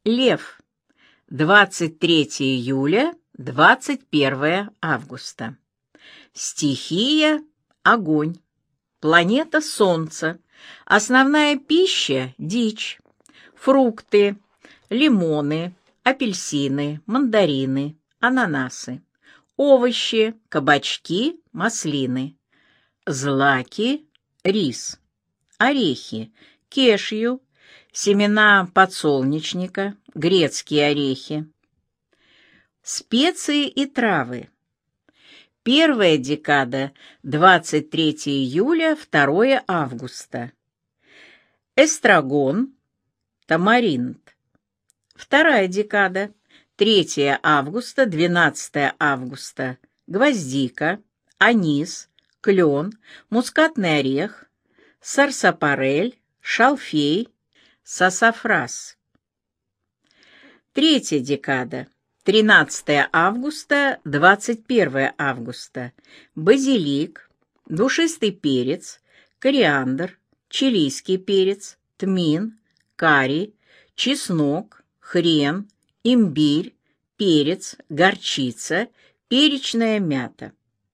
Лев. 23 июля, 21 августа. Стихия – огонь. Планета Солнце. Основная пища – дичь. Фрукты – лимоны, апельсины, мандарины, ананасы. Овощи – кабачки, маслины. Злаки – рис. Орехи – кешью, семена подсолнечника, грецкие орехи. Специи и травы. Первая декада – 23 июля, 2 августа. Эстрагон, тамаринт. Вторая декада – 3 августа, 12 августа. Гвоздика, анис, клен, мускатный орех, сарсапарель, шалфей, сасафрас. Третья декада. 13 августа, 21 августа. Базилик, душистый перец, кориандр, чилийский перец, тмин, карри, чеснок, хрен, имбирь, перец, горчица, перечная мята.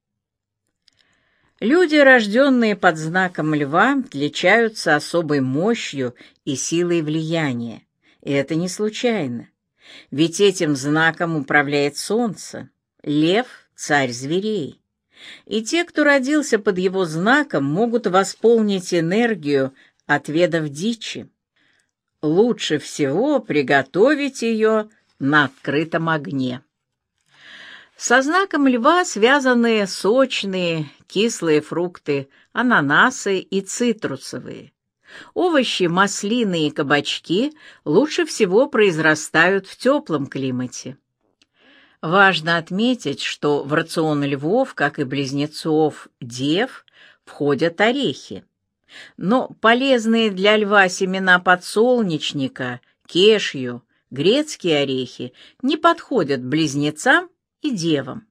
Люди, рожденные под знаком льва, отличаются особой мощью и силой влияния. И это не случайно. Ведь этим знаком управляет Солнце. Лев – царь зверей. И те, кто родился под его знаком, могут восполнить энергию, отведав дичи. Лучше всего приготовить ее на открытом огне. Со знаком льва связаны сочные, кислые фрукты, ананасы и цитрусовые. Овощи, маслины и кабачки лучше всего произрастают в теплом климате. Важно отметить, что в рацион львов, как и близнецов дев, входят орехи. Но полезные для льва семена подсолнечника, кешью, грецкие орехи не подходят близнецам и девам.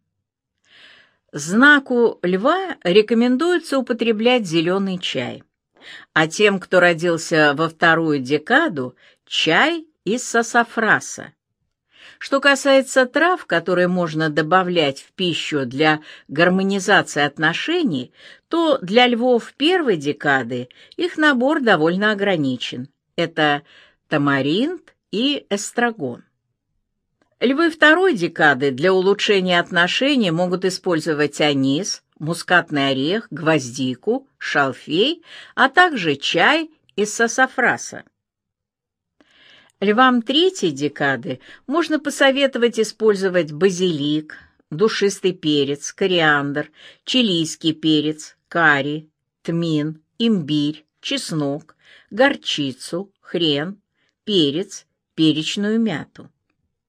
Знаку льва рекомендуется употреблять зеленый чай, а тем, кто родился во вторую декаду, чай из сасафраса. Что касается трав, которые можно добавлять в пищу для гармонизации отношений, то для львов первой декады их набор довольно ограничен. Это тамаринт и эстрагон. Львы второй декады для улучшения отношений могут использовать анис, мускатный орех, гвоздику, шалфей, а также чай из сасафраса. Львам третьей декады можно посоветовать использовать базилик, душистый перец, кориандр, чилийский перец, карри, тмин, имбирь, чеснок, горчицу, хрен, перец, перечную мяту.